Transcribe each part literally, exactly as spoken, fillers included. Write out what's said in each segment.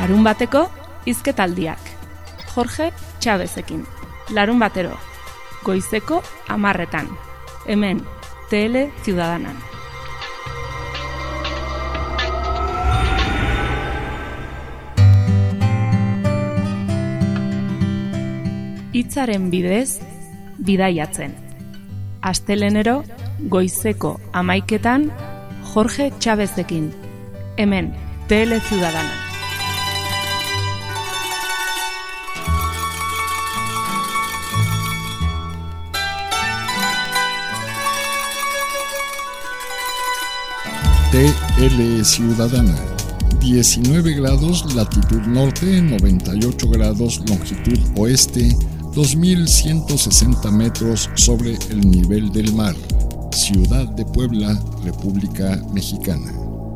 Larun bateko hizketaldiak. Jorge Chavezekin. Larun batero. Goizeko hamarretan. Hemen, Tele Ciudadanan. Hitzaren bidez, bidaiatzen. Astelenero, goizeko hamaiketan, Jorge Chavezekin. Hemen, Tele Ciudadanan. T L Ciudadana, diecinueve grados latitud norte, noventa y ocho grados longitud oeste, dos mil ciento sesenta metros sobre el nivel del mar. Ciudad de Puebla, República Mexicana.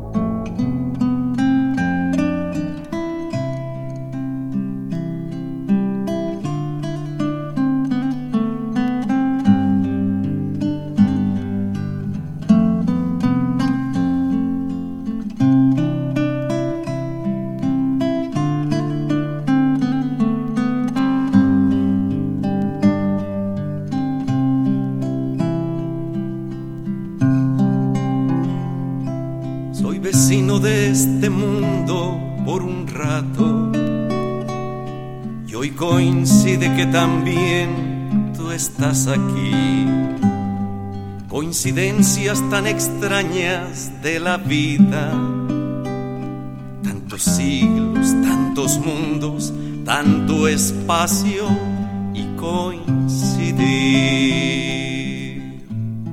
Vecino de este mundo por un rato, y hoy coincide que también tú estás aquí. Coincidencias tan extrañas de la vida, tantos siglos, tantos mundos, tanto espacio y coincidir.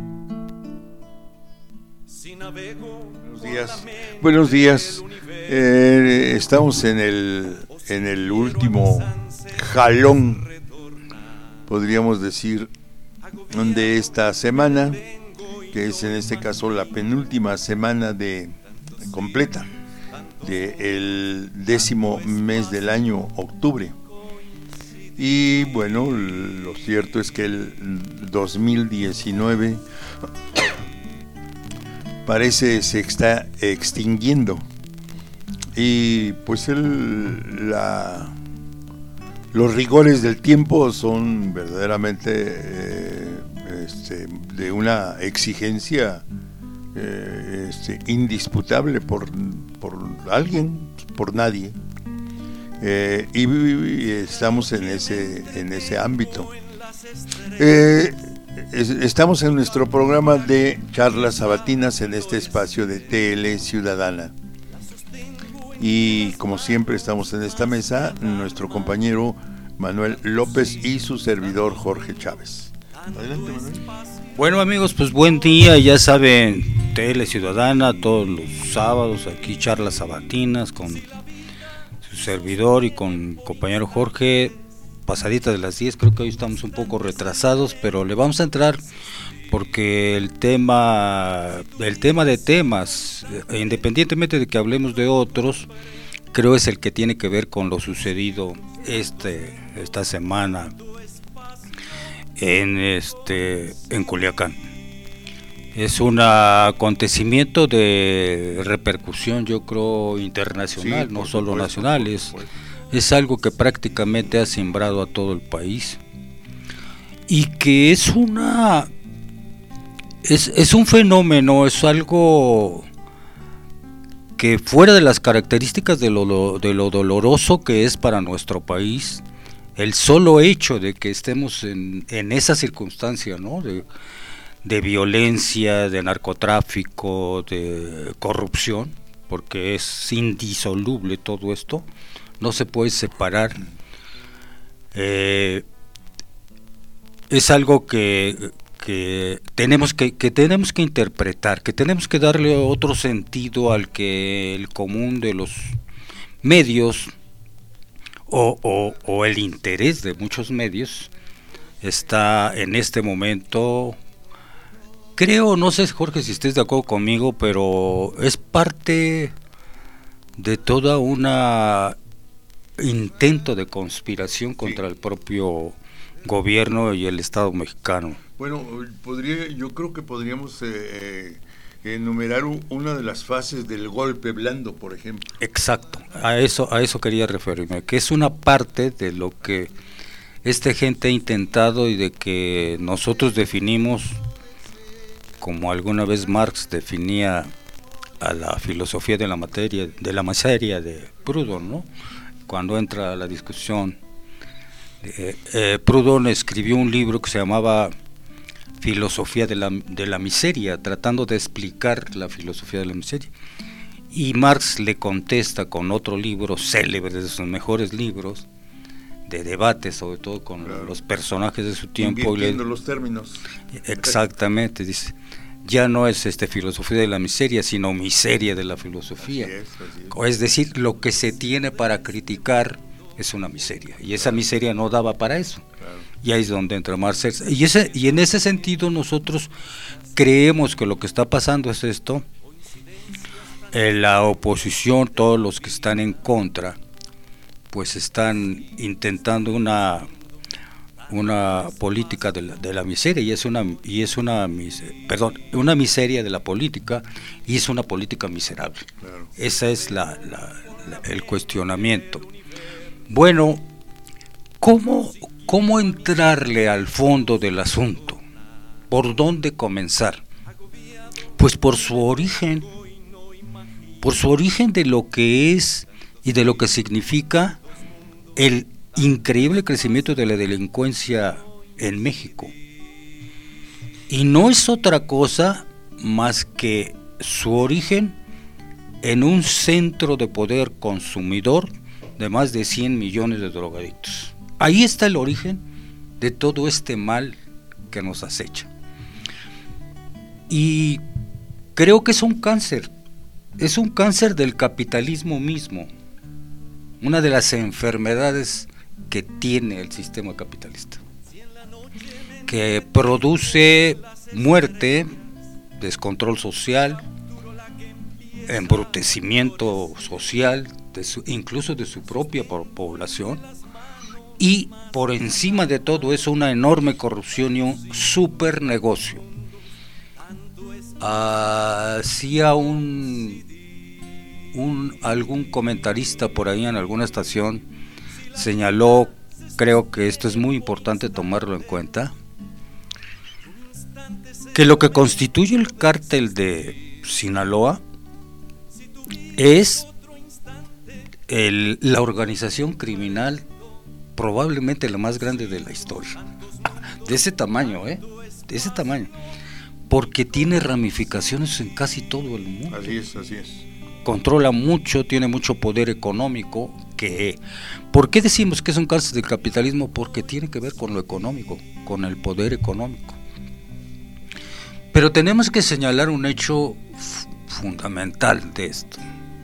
Si navego Buenos días. Buenos días. Eh, estamos en el en el último jalón, podríamos decir, de esta semana, que es en este caso la penúltima semana de completa del décimo mes del año, octubre. Y bueno, lo cierto es que el dos mil diecinueve parece se está extinguiendo, y pues el, la, los rigores del tiempo son verdaderamente eh, este, de una exigencia eh, este, indisputable por, por alguien, por nadie, eh, y, y estamos en ese, en ese ámbito. Eh, Estamos en nuestro programa de charlas sabatinas en este espacio de T L Ciudadana, y como siempre estamos en esta mesa nuestro compañero Manuel López y su servidor Jorge Chávez. Adelante, Manuel. Bueno, amigos, pues buen día. Ya saben, T L Ciudadana todos los sábados, aquí charlas sabatinas con su servidor y con compañero Jorge, pasadita de las diez. Creo que hoy estamos un poco retrasados, pero le vamos a entrar porque el tema el tema de temas, independientemente de que hablemos de otros, creo es el que tiene que ver con lo sucedido este esta semana en este en Culiacán. Es un acontecimiento de repercusión, yo creo, internacional, sí, no solo supuesto, nacional. Es, es algo que prácticamente ha simbrado a todo el país, y que es una es, es un fenómeno, es algo que fuera de las características de lo, de lo doloroso que es para nuestro país, el solo hecho de que estemos en, en esa circunstancia, ¿no? de, de violencia, de narcotráfico, de corrupción, porque es indisoluble todo esto, no se puede separar. Eh, es algo que, que tenemos que, que tenemos que interpretar, que tenemos que darle otro sentido al que el común de los medios o, o, o el interés de muchos medios está en este momento. Creo, no sé, Jorge, si estés de acuerdo conmigo, pero es parte de toda una intento de conspiración contra sí. el propio gobierno y el Estado mexicano. Bueno, podría, yo creo que podríamos eh, enumerar una de las fases del golpe blando, por ejemplo. Exacto, a eso, a eso quería referirme, que es una parte de lo que esta gente ha intentado y de que nosotros definimos, como alguna vez Marx definía a la filosofía de la materia, de la miseria de Proudhon, ¿no? Cuando entra a la discusión, eh, eh, Proudhon escribió un libro que se llamaba Filosofía de la, de la miseria, tratando de explicar la filosofía de la miseria. Y Marx le contesta con otro libro célebre, de sus mejores libros, de debate, sobre todo con claro. los personajes de su tiempo. Invirtiendo los términos. Exactamente, dice, ya no es este filosofía de la miseria, sino miseria de la filosofía. Así es, así es. Es decir, lo que se tiene para criticar es una miseria, y esa miseria no daba para eso. Claro. Y ahí es donde entra Marx. Y, ese, y en ese sentido nosotros creemos que lo que está pasando es esto. Eh, la oposición, todos los que están en contra, pues están intentando una una política de la, de la miseria, y es una y es una perdón una miseria de la política, y es una política miserable. Claro. Esa es la, la, la, el cuestionamiento. Bueno, ¿cómo, ¿cómo entrarle al fondo del asunto? ¿Por dónde comenzar? Pues por su origen, por su origen de lo que es y de lo que significa el increíble crecimiento de la delincuencia en México. Y no es otra cosa más que su origen en un centro de poder consumidor de más de cien millones de drogadictos. Ahí está el origen de todo este mal que nos acecha. Y creo que es un cáncer, es un cáncer del capitalismo mismo, una de las enfermedades que tiene el sistema capitalista, que produce muerte, descontrol social, embrutecimiento social, de su, incluso de su propia población, y por encima de todo eso una enorme corrupción y un super negocio. Hacía un, un algún comentarista por ahí en alguna estación señaló, creo que esto es muy importante tomarlo en cuenta, que lo que constituye el cártel de Sinaloa es el, la organización criminal probablemente la más grande de la historia, de ese tamaño, ¿eh? de ese tamaño, porque tiene ramificaciones en casi todo el mundo. Así es, así es. Controla mucho, tiene mucho poder económico. Que, ¿por qué decimos que es un cáncer del capitalismo? Porque tiene que ver con lo económico, con el poder económico. Pero tenemos que señalar un hecho f- fundamental de esto: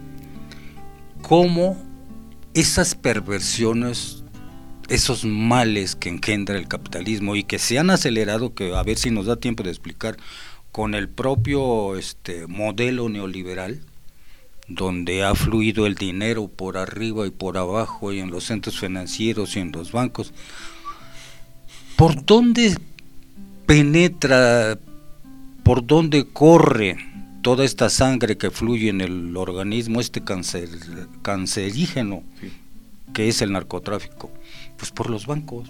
cómo esas perversiones, esos males que engendra el capitalismo y que se han acelerado, que a ver si nos da tiempo de explicar, con el propio este modelo neoliberal, donde ha fluido el dinero por arriba y por abajo, y en los centros financieros y en los bancos. ¿Por dónde penetra, por dónde corre toda esta sangre que fluye en el organismo, este cáncer, cancerígeno sí. que es el narcotráfico? Pues por los bancos.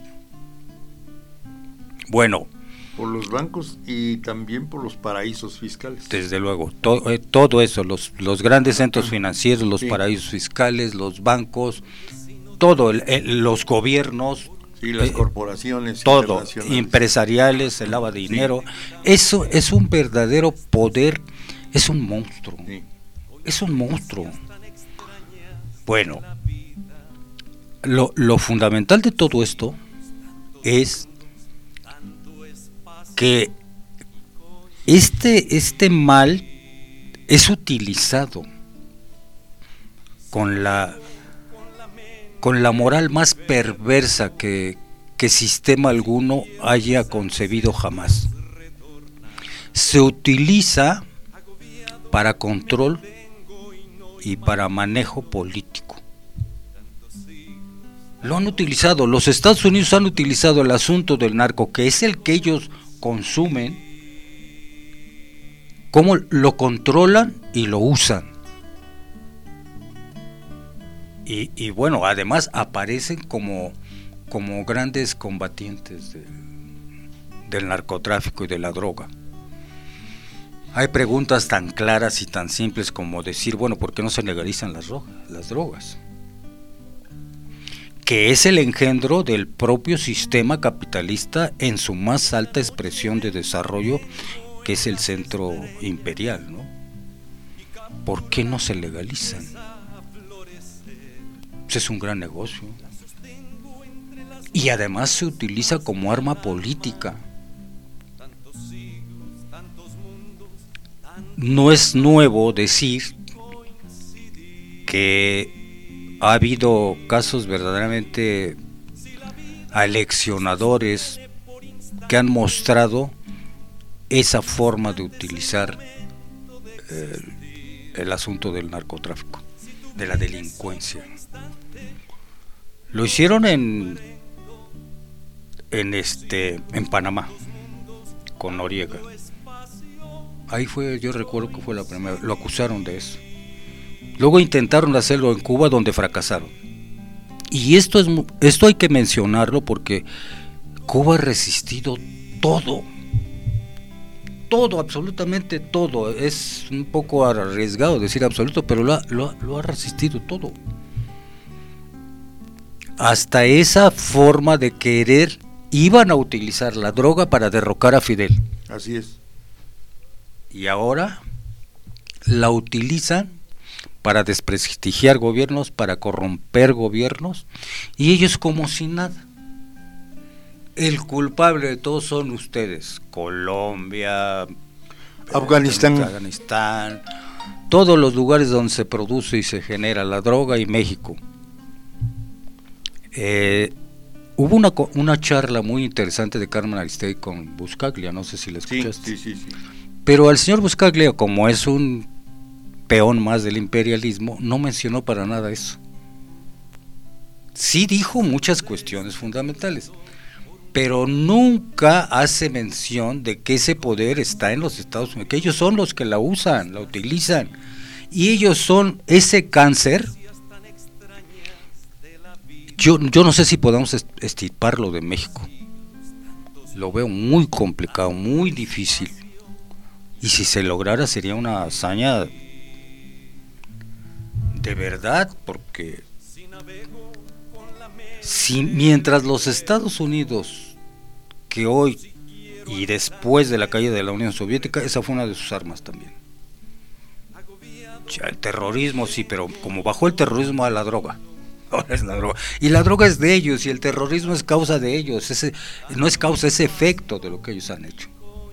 Bueno, por los bancos y también por los paraísos fiscales. Desde luego, to, eh, todo eso, los, los grandes centros financieros, los sí. paraísos fiscales, los bancos, todo, el, el, los gobiernos, sí, las eh, corporaciones, todo, empresariales, se lava dinero, sí. eso es un verdadero poder, es un monstruo, sí. es un monstruo. Bueno, lo, lo fundamental de todo esto es que este, este mal es utilizado con la, con la moral más perversa que, que sistema alguno haya concebido jamás. Se utiliza para control y para manejo político. Lo han utilizado, los Estados Unidos han utilizado el asunto del narco, que es el que ellos consumen, cómo lo controlan y lo usan. Y, y bueno, además aparecen como, como grandes combatientes de, del narcotráfico y de la droga. Hay preguntas tan claras y tan simples como decir, bueno, ¿por qué no se legalizan las, las drogas? Que es el engendro del propio sistema capitalista en su más alta expresión de desarrollo, que es el centro imperial, ¿no? ¿Por qué no se legalizan? Pues es un gran negocio. Y además se utiliza como arma política. No es nuevo decir que ha habido casos verdaderamente aleccionadores que han mostrado esa forma de utilizar eh, el asunto del narcotráfico, de la delincuencia. Lo hicieron en en este en Panamá con Noriega. Ahí fue, yo recuerdo que fue la primera, lo acusaron de eso. Luego intentaron hacerlo en Cuba, donde fracasaron. Y esto es esto hay que mencionarlo porque Cuba ha resistido todo. Todo, absolutamente todo. Es un poco arriesgado decir absoluto, pero lo ha, lo, lo ha resistido todo. Hasta esa forma de querer, iban a utilizar la droga para derrocar a Fidel. Así es. Y ahora la utilizan para desprestigiar gobiernos, para corromper gobiernos, y ellos como si nada. El culpable de todo son ustedes, Colombia, Afganistán, Afganistán, todos los lugares donde se produce y se genera la droga, y México. Eh, hubo una una charla muy interesante de Carmen Aristegui con Buscaglia, no sé si la escuchaste. Sí, sí, sí, sí. Pero al señor Buscaglia, como es un peón más del imperialismo, no mencionó para nada eso. Sí dijo muchas cuestiones fundamentales, pero nunca hace mención de que ese poder está en los Estados Unidos, que ellos son los que la usan, la utilizan, y ellos son ese cáncer. Yo, yo no sé si podamos extirparlo de México. Lo veo muy complicado, muy difícil. Y si se lograra sería una hazaña de verdad, porque si mientras los Estados Unidos, que hoy y después de la caída de la Unión Soviética, esa fue una de sus armas también. Ya, el terrorismo sí, pero como bajó el terrorismo a la droga. Ahora es la droga. Y la droga es de ellos, y el terrorismo es causa de ellos. Ese, no es causa, es efecto de lo que ellos han hecho.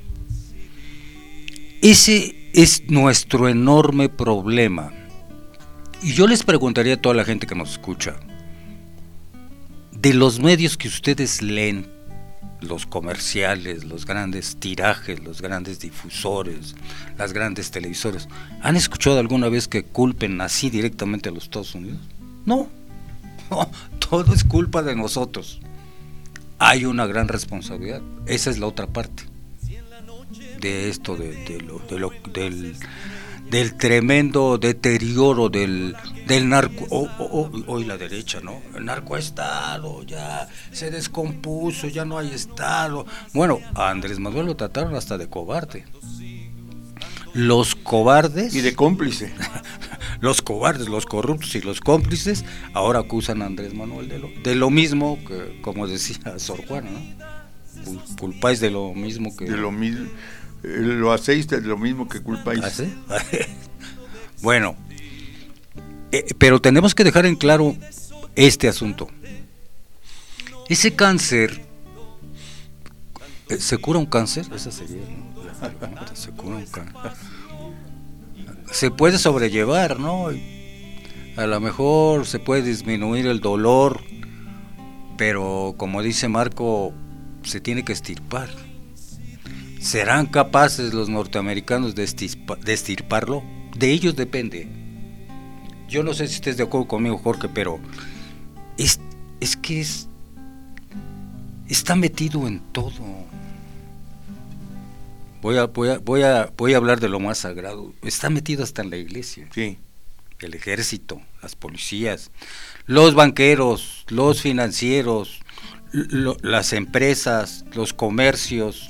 Ese es nuestro enorme problema. Y yo les preguntaría a toda la gente que nos escucha, de los medios que ustedes leen, los comerciales, los grandes tirajes, los grandes difusores, las grandes televisores, ¿han escuchado alguna vez que culpen así directamente a los Estados Unidos? No, no, todo es culpa de nosotros. Hay una gran responsabilidad. Esa es la otra parte de esto, de, de lo, de lo, del, del tremendo deterioro del, del narco, hoy oh, oh, oh, la derecha, ¿no? El narcoestado ya se descompuso, ya no hay estado. Bueno, a Andrés Manuel lo trataron hasta de cobarde. Los cobardes y de cómplice. Los cobardes, los corruptos y los cómplices ahora acusan a Andrés Manuel de lo, de lo mismo que, como decía Sor Juana, ¿no? Culpáis de lo mismo que... De lo mismo, eh, lo hacéis de lo mismo que culpáis. ¿Ah, sí? Bueno, eh, pero tenemos que dejar en claro este asunto. Ese cáncer, eh, ¿se cura un cáncer? Esa sería, ¿no? Se cura un cáncer. Se puede sobrellevar, ¿no? A lo mejor se puede disminuir el dolor, pero como dice Marco, se tiene que extirpar. ¿Serán capaces los norteamericanos de, estirpa, de extirparlo? De ellos depende. Yo no sé si estés de acuerdo conmigo, Jorge, pero es, es que es, está metido en todo. voy a, voy a, voy a, voy a hablar de lo más sagrado. Está metido hasta en la iglesia. Sí. El ejército, las policías, los banqueros, los financieros, lo, las empresas, los comercios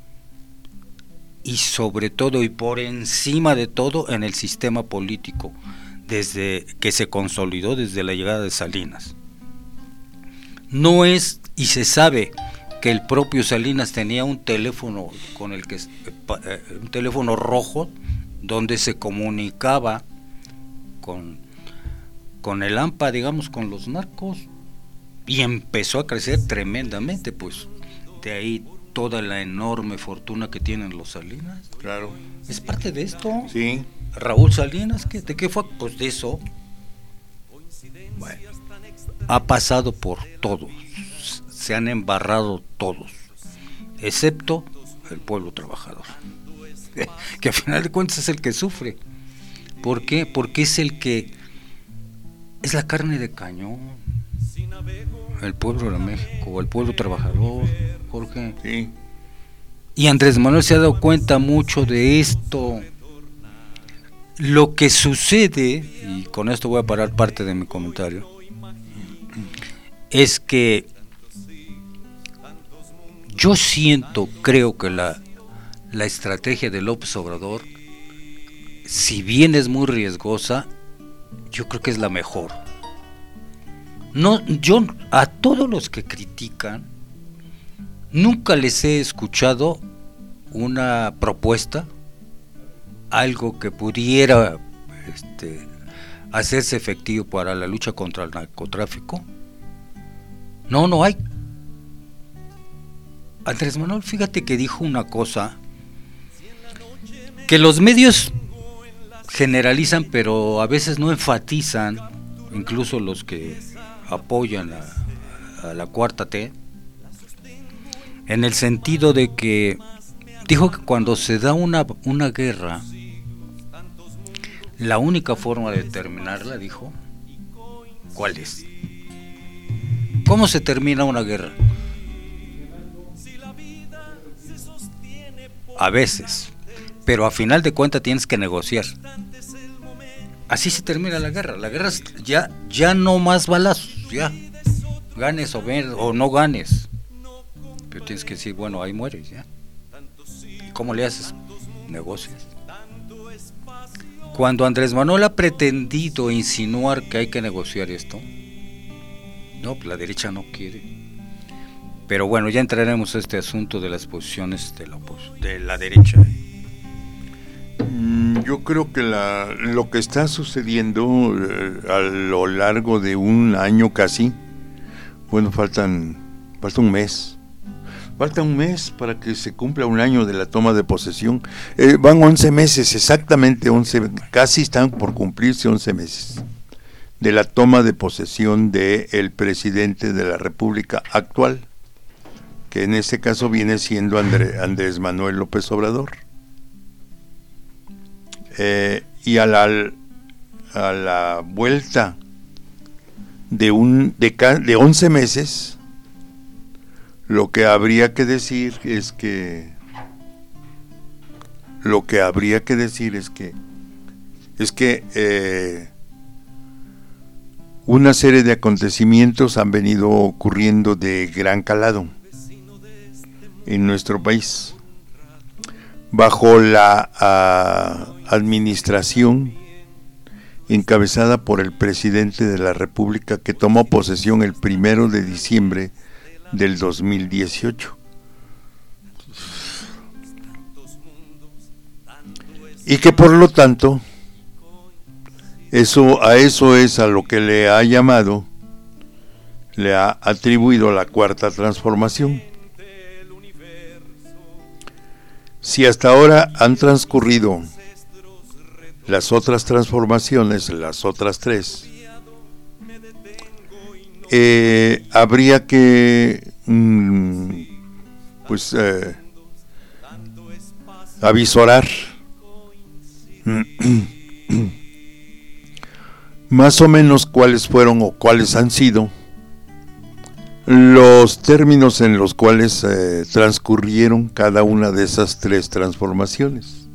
y sobre todo y por encima de todo en el sistema político, desde que se consolidó desde la llegada de Salinas. No es, y se sabe que el propio Salinas tenía un teléfono con el que un teléfono rojo donde se comunicaba con con el A M P A, digamos, con los narcos, y empezó a crecer tremendamente, pues de ahí toda la enorme fortuna que tienen los Salinas. Claro. Es parte de esto. Sí. Raúl Salinas, ¿qué, ¿de qué fue? Pues de eso. Bueno, ha pasado por todos, se han embarrado todos, excepto el pueblo trabajador, que al final de cuentas es el que sufre. ¿Por qué? Porque es el que es la carne de cañón. El pueblo de México, el pueblo trabajador, Jorge. Sí. Y Andrés Manuel se ha dado cuenta mucho de esto. Lo que sucede, y con esto voy a parar parte de mi comentario, es que yo siento, creo que la, la estrategia de López Obrador, si bien es muy riesgosa, yo creo que es la mejor. No, yo a todos los que critican nunca les he escuchado una propuesta, algo que pudiera este, hacerse efectivo para la lucha contra el narcotráfico. No, no hay. Andrés Manuel, fíjate que dijo una cosa que los medios generalizan, pero a veces no enfatizan, incluso los que apoyan a, a la cuarta T, en el sentido de que dijo que cuando se da una, una guerra, la única forma de terminarla, dijo, ¿cuál es? ¿Cómo se termina una guerra? A veces, pero a final de cuentas tienes que negociar. Así se termina la guerra. La guerra es ya, ya no más balazos, ya. Ganes o, ven, o no ganes. Pero tienes que decir, bueno, ahí mueres, ya. ¿Y cómo le haces? Negocias. Cuando Andrés Manuel ha pretendido insinuar que hay que negociar esto, no, pues la derecha no quiere. Pero bueno, ya entraremos a este asunto de las posiciones de la, de la derecha. Yo creo que la, lo que está sucediendo eh, a lo largo de un año casi, bueno, faltan falta un mes, falta un mes para que se cumpla un año de la toma de posesión. Eh, van once meses, exactamente once, casi están por cumplirse once meses de la toma de posesión del presidente de la República actual, que en este caso viene siendo André, Andrés Manuel López Obrador. Eh, y a la, a la vuelta de un de, de once meses, lo que habría que decir es que lo que habría que decir es que es que eh, una serie de acontecimientos han venido ocurriendo de gran calado en nuestro país bajo la uh, administración encabezada por el presidente de la República, que tomó posesión el primero de diciembre del dos mil dieciocho. Y que por lo tanto, eso a eso es a lo que le ha llamado, le ha atribuido la cuarta transformación. Si hasta ahora han transcurrido las otras transformaciones, las otras tres, eh, habría que mm, pues eh, avisorar más o menos cuáles fueron o cuáles han sido los términos en los cuales eh, transcurrieron cada una de esas tres transformaciones.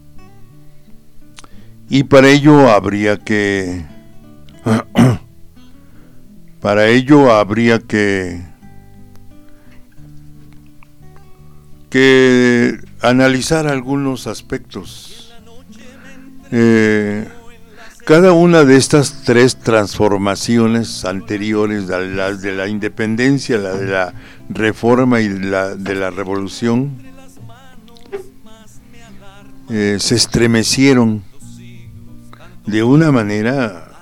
Y para ello habría que para ello habría que que analizar algunos aspectos. Eh, cada una de estas tres transformaciones anteriores a la de la independencia, la de la reforma y la de la revolución, eh, se estremecieron de una manera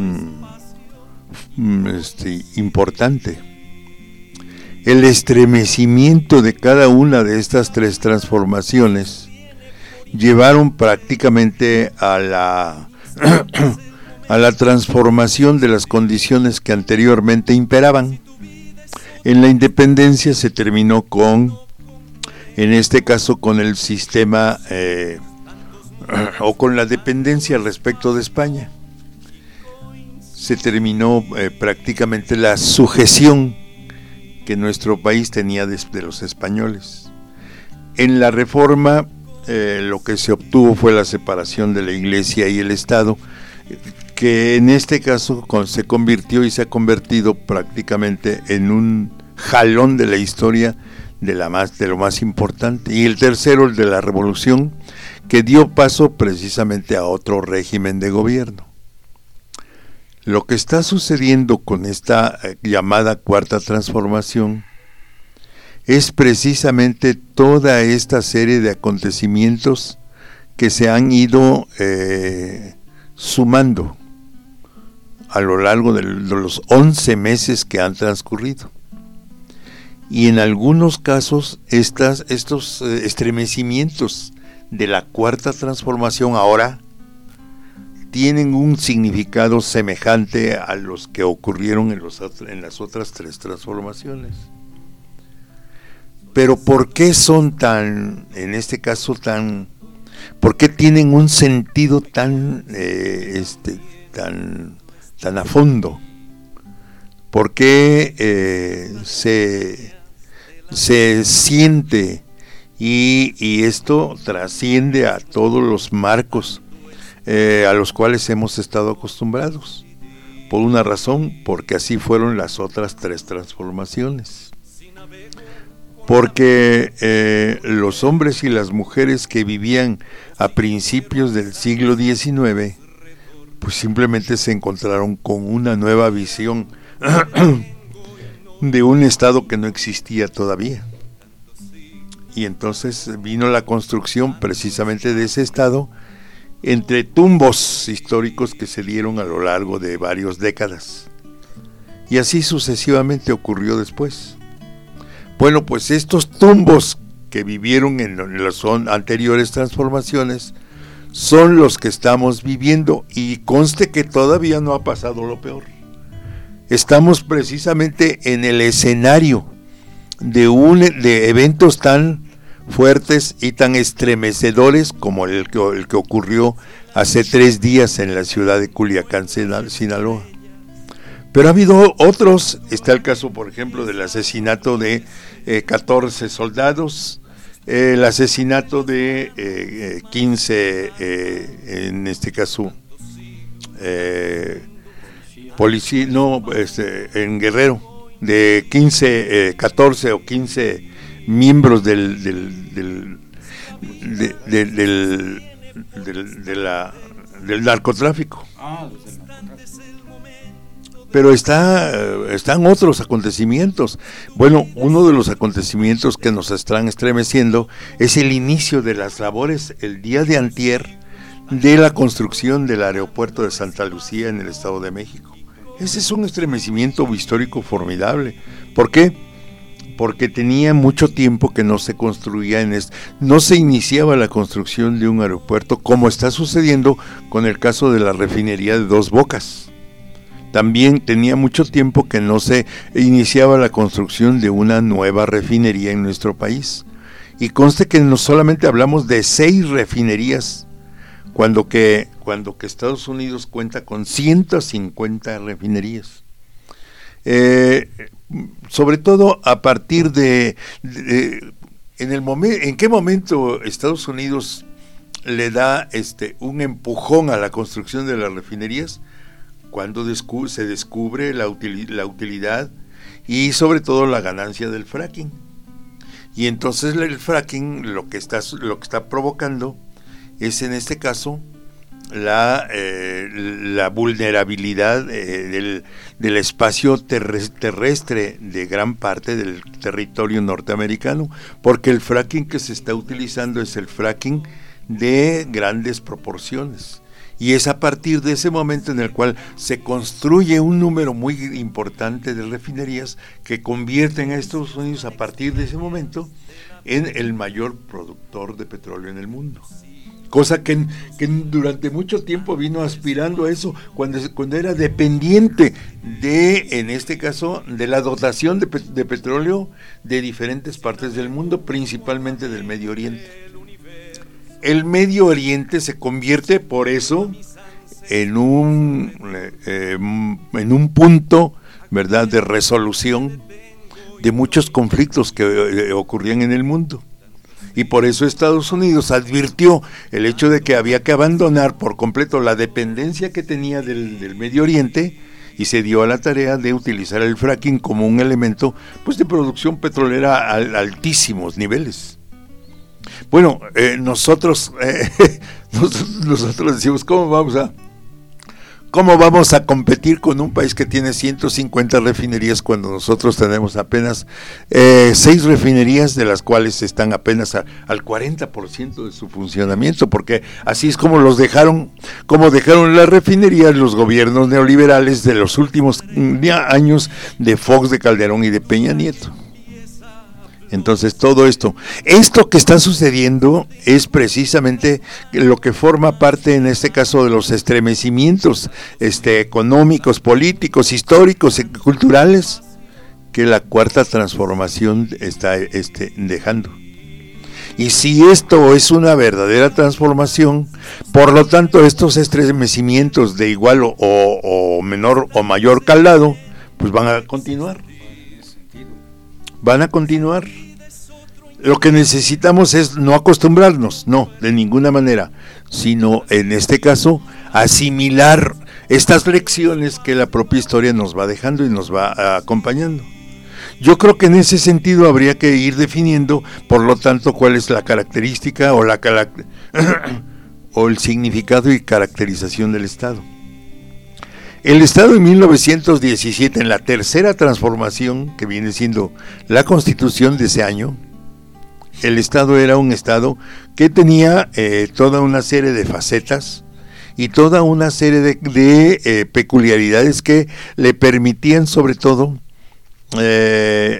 mm, este, importante. El estremecimiento de cada una de estas tres transformaciones llevaron prácticamente a la a la transformación de las condiciones que anteriormente imperaban. En la independencia se terminó con, en este caso, con el sistema eh, o con la dependencia respecto de España. Se terminó eh, prácticamente la sujeción que nuestro país tenía de, de los españoles. En la reforma eh, lo que se obtuvo fue la separación de la Iglesia y el Estado, que en este caso con, se convirtió y se ha convertido prácticamente en un jalón de la historia de, la más, de lo más importante. Y el tercero, el de la revolución, que dio paso precisamente a otro régimen de gobierno. Lo que está sucediendo con esta eh, llamada cuarta transformación es precisamente toda esta serie de acontecimientos que se han ido eh, sumando a lo largo de los once meses que han transcurrido. Y en algunos casos estas, estos eh, estremecimientos de la cuarta transformación ahora tienen un significado semejante a los que ocurrieron en, los, en las otras tres transformaciones. Pero ¿por qué son tan, en este caso tan, por qué tienen un sentido tan, eh, este, tan, tan a fondo? ¿Por qué eh, se, se siente y, y esto trasciende a todos los marcos eh, a los cuales hemos estado acostumbrados? Por una razón, porque así fueron las otras tres transformaciones. Porque eh, los hombres y las mujeres que vivían a principios del siglo diecinueve, pues simplemente se encontraron con una nueva visión de un estado que no existía todavía. Y entonces vino la construcción precisamente de ese estado entre tumbos históricos que se dieron a lo largo de varias décadas. Y así sucesivamente ocurrió después. Bueno, pues estos tumbos que vivieron en las anteriores transformaciones son los que estamos viviendo, y conste que todavía no ha pasado lo peor. Estamos precisamente en el escenario de, un, de eventos tan fuertes y tan estremecedores como el que, el que ocurrió hace tres días en la ciudad de Culiacán, Sinaloa. Pero ha habido otros. Está el caso, por ejemplo, del asesinato de eh, catorce soldados, eh, el asesinato de eh, quince, eh, en este caso, eh, policía, no, este, en Guerrero, de quince, eh, catorce o quince miembros del del del de, de, del, del, de la, del narcotráfico. Ah, del narcotráfico. Pero está, están otros acontecimientos. Bueno, uno de los acontecimientos que nos están estremeciendo es el inicio de las labores el día de antier de la construcción del aeropuerto de Santa Lucía en el Estado de México. Ese es un estremecimiento histórico formidable. ¿Por qué? Porque tenía mucho tiempo que no se construía en este, no se iniciaba la construcción de un aeropuerto, como está sucediendo con el caso de la refinería de Dos Bocas. También tenía mucho tiempo que no se iniciaba la construcción de una nueva refinería en nuestro país. Y conste que no solamente hablamos de seis refinerías, cuando que, cuando que Estados Unidos cuenta con ciento cincuenta refinerías. eh, sobre todo a partir de, de, de en el momento, en qué momento Estados Unidos le da este un empujón a la construcción de las refinerías, cuando descu- se descubre la, util- la utilidad y sobre todo la ganancia del fracking. Y entonces el fracking lo que está lo que está provocando es, en este caso, la eh, la vulnerabilidad eh, del, del espacio terrestre de gran parte del territorio norteamericano, porque el fracking que se está utilizando es el fracking de grandes proporciones, y es a partir de ese momento en el cual se construye un número muy importante de refinerías que convierten a Estados Unidos a partir de ese momento en el mayor productor de petróleo en el mundo. Cosa que, que durante mucho tiempo vino aspirando a eso, cuando, cuando era dependiente de, en este caso, de la dotación de, de petróleo de diferentes partes del mundo, principalmente del Medio Oriente. El Medio Oriente se convierte, por eso, en un, eh, en un punto, ¿verdad?, de resolución de muchos conflictos que eh, ocurrían en el mundo. Y por eso Estados Unidos advirtió el hecho de que había que abandonar por completo la dependencia que tenía del, del Medio Oriente, y se dio a la tarea de utilizar el fracking como un elemento, pues, de producción petrolera a altísimos niveles. Bueno, eh, nosotros, eh, nosotros nosotros decimos, ¿cómo vamos a cómo vamos a competir con un país que tiene ciento cincuenta refinerías cuando nosotros tenemos apenas eh, seis refinerías, de las cuales están apenas a, al cuarenta por ciento de su funcionamiento? Porque así es como los dejaron, como dejaron las refinerías los gobiernos neoliberales de los últimos años de Fox, de Calderón y de Peña Nieto. Entonces todo esto, esto que está sucediendo es precisamente lo que forma parte, en este caso, de los estremecimientos este, económicos, políticos, históricos y culturales que la cuarta transformación está este, dejando. Y si esto es una verdadera transformación, por lo tanto estos estremecimientos de igual o, o menor o mayor calado, pues van a continuar. Van a continuar. Lo que necesitamos es no acostumbrarnos, no, de ninguna manera, sino, en este caso, asimilar estas lecciones que la propia historia nos va dejando y nos va acompañando. Yo creo que en ese sentido habría que ir definiendo, por lo tanto, cuál es la característica o la caract- o el significado y caracterización del Estado. El Estado en mil novecientos diecisiete, en la tercera transformación, que viene siendo la Constitución de ese año, el Estado era un Estado que tenía eh, toda una serie de facetas y toda una serie de, de eh, peculiaridades que le permitían, sobre todo, eh,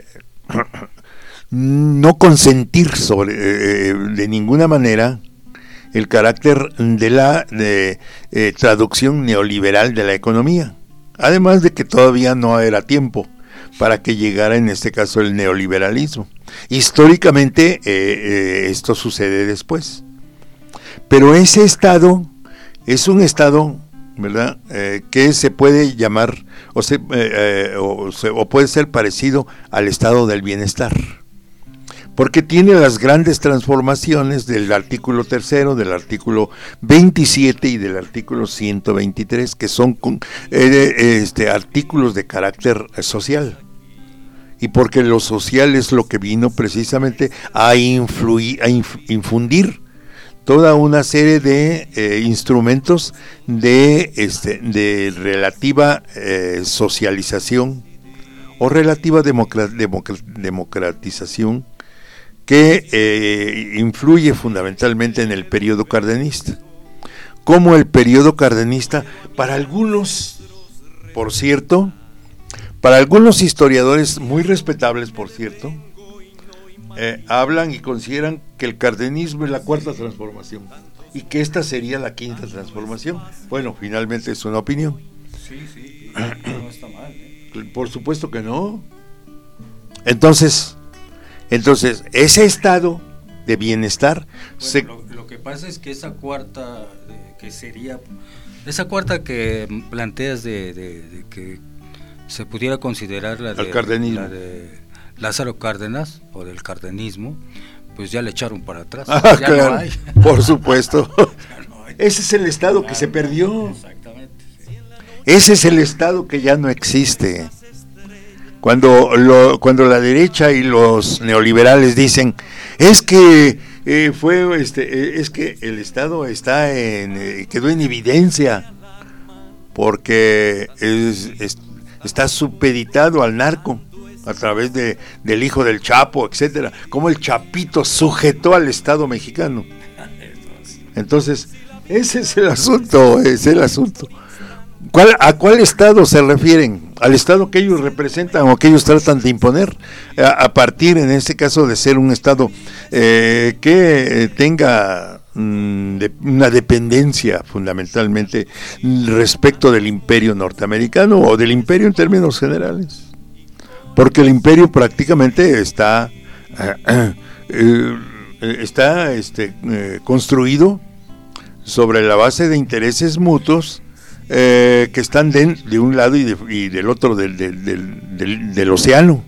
no consentir sobre, eh, de ninguna manera el carácter de la de, eh, traducción neoliberal de la economía, además de que todavía no era tiempo para que llegara, en este caso, el neoliberalismo. Históricamente eh, eh, esto sucede después, pero ese Estado es un Estado, ¿verdad?, eh, que se puede llamar o, se, eh, eh, o, se, o puede ser parecido al estado del bienestar, porque tiene las grandes transformaciones del artículo tercero, del artículo veintisiete y del artículo ciento veintitrés, que son eh, este, artículos de carácter social, y porque lo social es lo que vino precisamente a, influir, a inf, infundir toda una serie de eh, instrumentos de, este, de relativa eh, socialización o relativa democra, democra, democratización, que eh, influye fundamentalmente en el periodo cardenista. Como el periodo cardenista, para algunos, por cierto, para algunos historiadores muy respetables, por cierto, eh, hablan y consideran que el cardenismo es la cuarta transformación y que esta sería la quinta transformación. Bueno, finalmente es una opinión. Sí, sí, no está mal, ¿eh? Por supuesto que no. Entonces, Entonces, ese estado de bienestar... Bueno, se... lo, lo que pasa es que esa cuarta, eh, que sería, esa cuarta que planteas de, de, de que se pudiera considerar la de, la de Lázaro Cárdenas o del cardenismo, pues ya le echaron para atrás. Ah, ya claro, no hay. Por supuesto. No hay. Ese es el Estado claro, que se perdió. Exactamente. Sí. Ese es el Estado que ya no existe. Cuando, lo, cuando la derecha y los neoliberales dicen, es que eh, fue, este, eh, es que el Estado está en, eh, quedó en evidencia porque es, es, está supeditado al narco a través de del hijo del Chapo, etcétera. Como el Chapito sujetó al Estado mexicano. Entonces, ese es el asunto, ese es el asunto. ¿Cuál, ¿A cuál Estado se refieren? ¿Al Estado que ellos representan o que ellos tratan de imponer? A, a partir, en este caso, de ser un Estado eh, que tenga mm, de, una dependencia fundamentalmente respecto del imperio norteamericano o del imperio en términos generales. Porque el imperio prácticamente está, eh, eh, está este, eh, construido sobre la base de intereses mutuos Eh, que están de, de un lado y, de, y del otro del, del, del, del, del océano,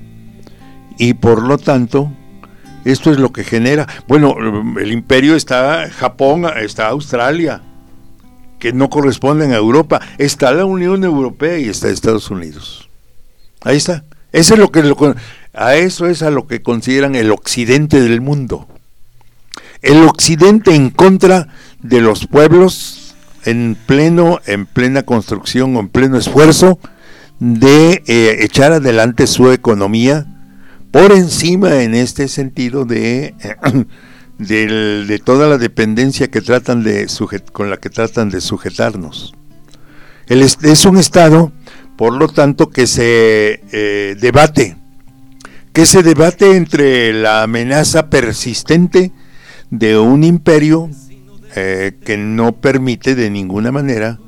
y por lo tanto esto es lo que genera, bueno, el imperio está Japón, está Australia, que no corresponden a Europa, está la Unión Europea y está Estados Unidos. Ahí está, eso es lo que lo, a eso es a lo que consideran el occidente del mundo, el occidente en contra de los pueblos en pleno, en plena construcción o en pleno esfuerzo de eh, echar adelante su economía por encima, en este sentido, de, eh, de, de toda la dependencia que tratan de sujet, con la que tratan de sujetarnos. El, es un Estado, por lo tanto, que se eh, debate, que se debate entre la amenaza persistente de un imperio Eh, que no permite de ninguna manera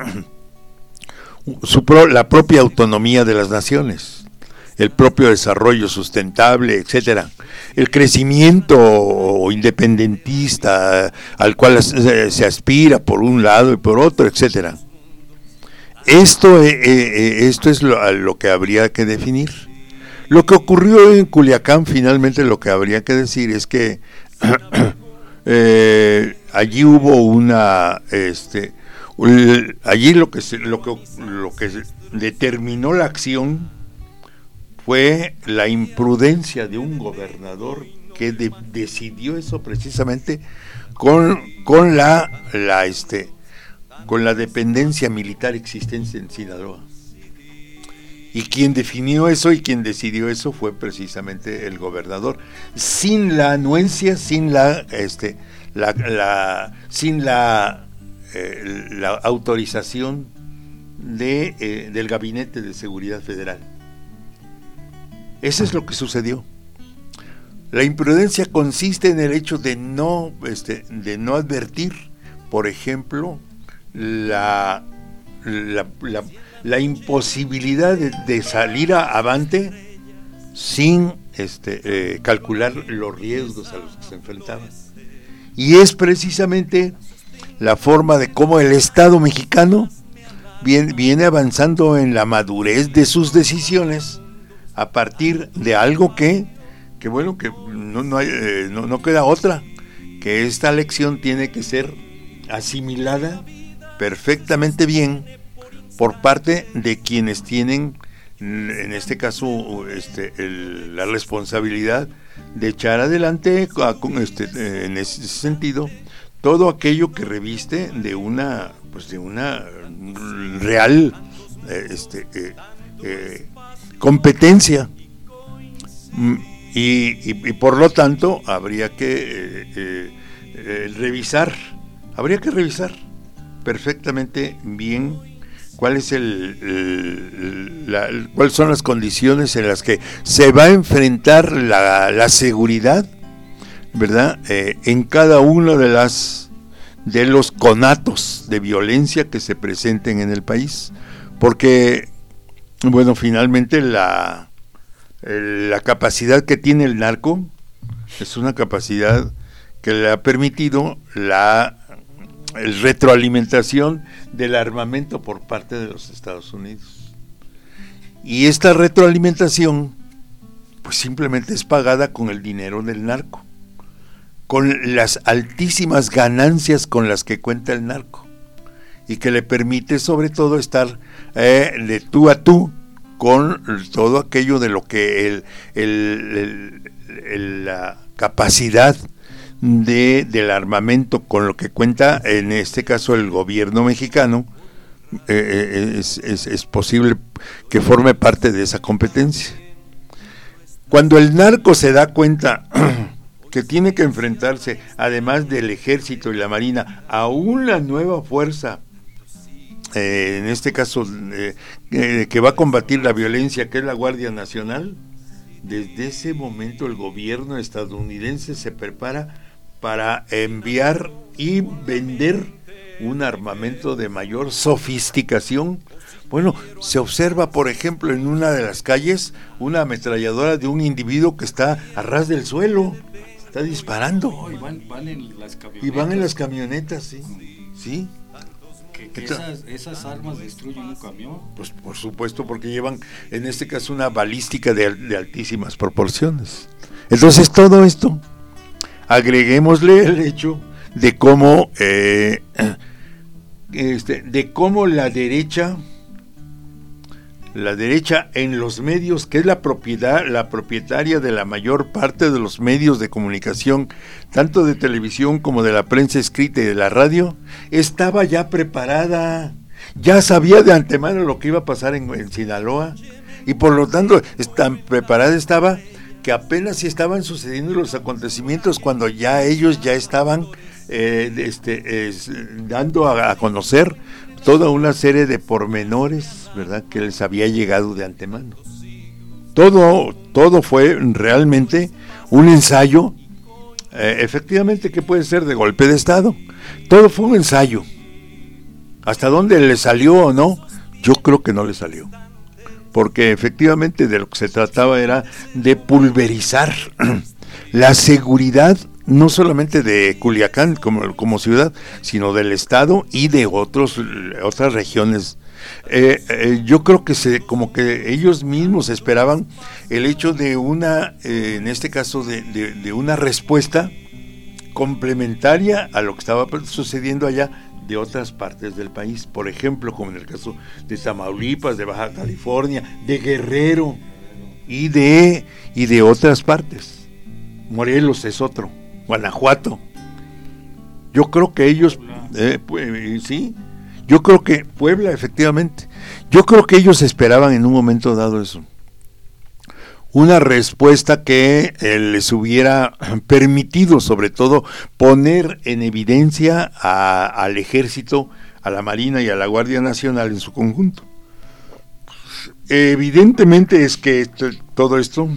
su pro, la propia autonomía de las naciones, el propio desarrollo sustentable, etcétera, el crecimiento independentista al cual se, se aspira por un lado y por otro, etcétera. Esto, eh, eh, esto es lo, lo que habría que definir. Lo que ocurrió en Culiacán, finalmente, lo que habría que decir es que eh, allí hubo una, este, allí lo que se, lo que lo que determinó la acción fue la imprudencia de un gobernador que de, decidió eso precisamente con con la la este con la dependencia militar existente en Sinaloa. Y quien definió eso y quien decidió eso fue precisamente el gobernador, sin la anuencia, sin la este la, la sin la eh, la autorización de eh, del Gabinete de Seguridad Federal. Eso es lo que sucedió. La imprudencia consiste en el hecho de no este de no advertir, por ejemplo, la la, la la imposibilidad de, de salir a, avante sin este, eh, calcular los riesgos a los que se enfrentaban. Y es precisamente la forma de cómo el Estado mexicano viene, viene avanzando en la madurez de sus decisiones a partir de algo que, que bueno, que no, no, hay, eh, no, no queda otra, que esta lección tiene que ser asimilada perfectamente bien por parte de quienes tienen, en este caso, este, el, la responsabilidad de echar adelante, este, en ese sentido, todo aquello que reviste de una, pues de una real, este, eh, eh, competencia, y, y, y por lo tanto habría que eh, eh, eh, revisar, habría que revisar perfectamente bien cuál es el, el la, cuáles son las condiciones en las que se va a enfrentar la, la seguridad, ¿verdad? Eh, en cada uno de las de los conatos de violencia que se presenten en el país, porque bueno, finalmente la la capacidad que tiene el narco es una capacidad que le ha permitido la el retroalimentación del armamento por parte de los Estados Unidos. Y esta retroalimentación pues simplemente es pagada con el dinero del narco, con las altísimas ganancias con las que cuenta el narco, y que le permite sobre todo estar eh, de tú a tú con todo aquello de lo que el, el, el, el, la capacidad de, del armamento con lo que cuenta, en este caso el gobierno mexicano, eh, es, es, es posible que forme parte de esa competencia. Cuando el narco se da cuenta que tiene que enfrentarse, además del ejército y la marina, a una nueva fuerza, eh, en este caso eh, eh, que va a combatir la violencia, que es la Guardia Nacional, desde ese momento el gobierno estadounidense se prepara para enviar y vender un armamento de mayor sofisticación. Bueno, se observa, por ejemplo, en una de las calles, una ametralladora de un individuo que está a ras del suelo, está disparando. Oh, y van, van en las camionetas. Y van en las camionetas, sí. ¿Sí? ¿Que, que esas, esas armas destruyen un camión? Pues por supuesto, porque llevan, en este caso, una balística de, de altísimas proporciones. Entonces, todo esto, agreguémosle el hecho de cómo, eh, este, de cómo la derecha... La derecha en los medios, que es la propiedad, la propietaria de la mayor parte de los medios de comunicación, tanto de televisión como de la prensa escrita y de la radio, estaba ya preparada, ya sabía de antemano lo que iba a pasar en, en Sinaloa, y por lo tanto tan preparada estaba que apenas si estaban sucediendo los acontecimientos cuando ya ellos ya estaban eh, este, eh, dando a, a conocer toda una serie de pormenores, ¿verdad?, que les había llegado de antemano. Todo, todo fue realmente un ensayo, eh, efectivamente, que puede ser de golpe de Estado. Todo fue un ensayo. ¿Hasta dónde le salió o no? Yo creo que no le salió. Porque efectivamente de lo que se trataba era de pulverizar la seguridad, no solamente de Culiacán como, como ciudad, sino del estado y de otros otras regiones. Eh, eh, yo creo que se como que ellos mismos esperaban el hecho de una, eh, en este caso de, de, de una respuesta complementaria a lo que estaba sucediendo allá de otras partes del país, por ejemplo, como en el caso de Tamaulipas, de Baja California, de Guerrero y de y de otras partes. Morelos es otro. Guanajuato. Yo creo que ellos, eh, pues, sí, yo creo que Puebla, efectivamente, yo creo que ellos esperaban en un momento dado eso, una respuesta que eh, les hubiera permitido, sobre todo, poner en evidencia a, al ejército, a la Marina y a la Guardia Nacional en su conjunto. Evidentemente es que t- todo esto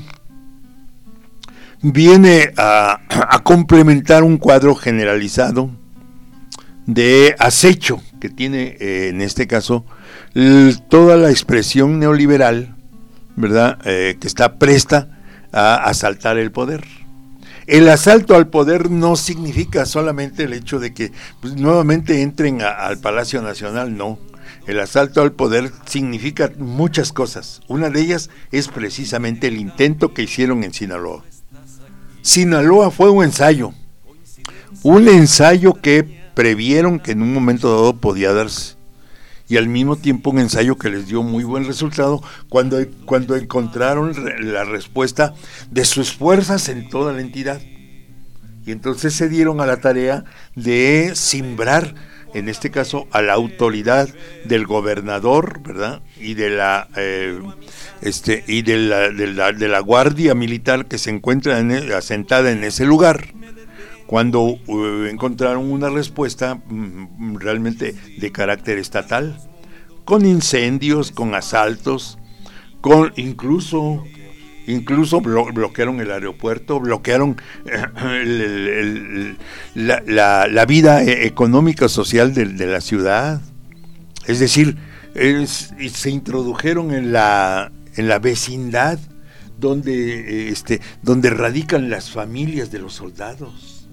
viene a, a complementar un cuadro generalizado de acecho que tiene, eh, en este caso, l- toda la expresión neoliberal, ¿verdad?, eh, que está presta a asaltar el poder. El asalto al poder no significa solamente el hecho de que pues, nuevamente entren a, al Palacio Nacional, no. El asalto al poder significa muchas cosas. Una de ellas es precisamente el intento que hicieron en Sinaloa. Sinaloa fue un ensayo, un ensayo que previeron que en un momento dado podía darse, y al mismo tiempo un ensayo que les dio muy buen resultado cuando, cuando encontraron la respuesta de sus fuerzas en toda la entidad, y entonces se dieron a la tarea de simbrar, en este caso, a la autoridad del gobernador, ¿verdad?, y de la eh, este y de la, de la de la guardia militar que se encuentra en el, asentada en ese lugar, cuando uh, encontraron una respuesta mm, realmente de carácter estatal, con incendios, con asaltos, con incluso incluso blo- bloquearon el aeropuerto, bloquearon eh, el, el, el, la, la, la vida económica social de, de la ciudad. Es decir, es, se introdujeron en la en la vecindad donde este donde radican las familias de los soldados,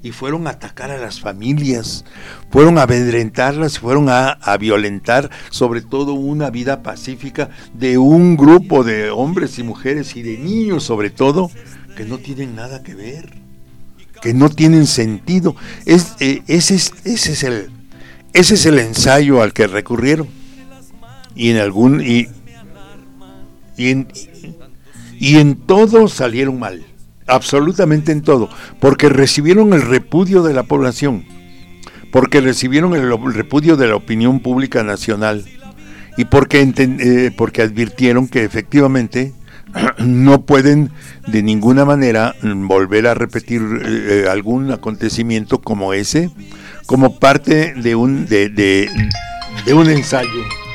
y fueron a atacar a las familias, fueron a amedrentarlas, fueron a, a violentar sobre todo una vida pacífica de un grupo de hombres y mujeres y de niños sobre todo, que no tienen nada que ver, que no tienen sentido. Es, eh, ese, es, ese, es el, ese es el ensayo al que recurrieron. Y en algún y, y en y en todo salieron mal, absolutamente en todo, porque recibieron el repudio de la población, porque recibieron el, el repudio de la opinión pública nacional y porque enten, eh, porque advirtieron que efectivamente no pueden de ninguna manera volver a repetir eh, algún acontecimiento como ese, como parte de un de, de, de un ensayo.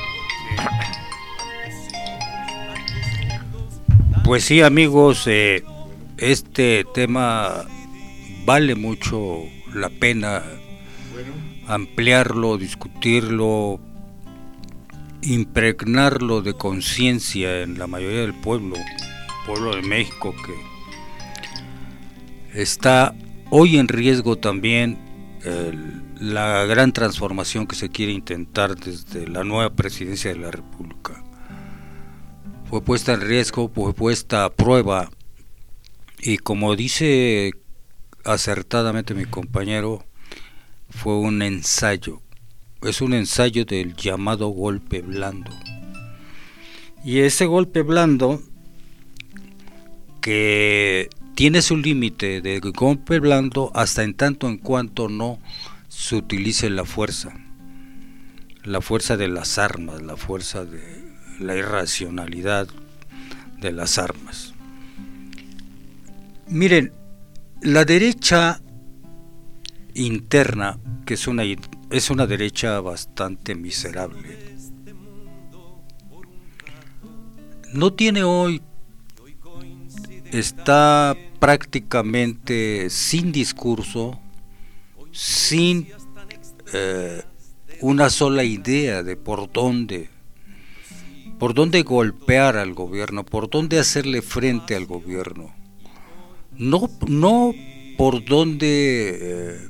Pues sí, amigos, eh, este tema vale mucho la pena ampliarlo, discutirlo, impregnarlo de conciencia en la mayoría del pueblo, pueblo de México, que está hoy en riesgo también el, la gran transformación que se quiere intentar desde la nueva presidencia de la República. Fue puesta en riesgo, fue puesta a prueba, y como dice acertadamente mi compañero, fue un ensayo, es un ensayo del llamado golpe blando. Y ese golpe blando, que tiene su límite de golpe blando hasta en tanto en cuanto no se utilice la fuerza, la fuerza de las armas, la fuerza de la irracionalidad de las armas. Miren, la derecha interna, que es una es una derecha bastante miserable, no tiene hoy, está prácticamente sin discurso, sin eh, una sola idea de por dónde por dónde golpear al gobierno, por dónde hacerle frente al gobierno, no, no por dónde eh,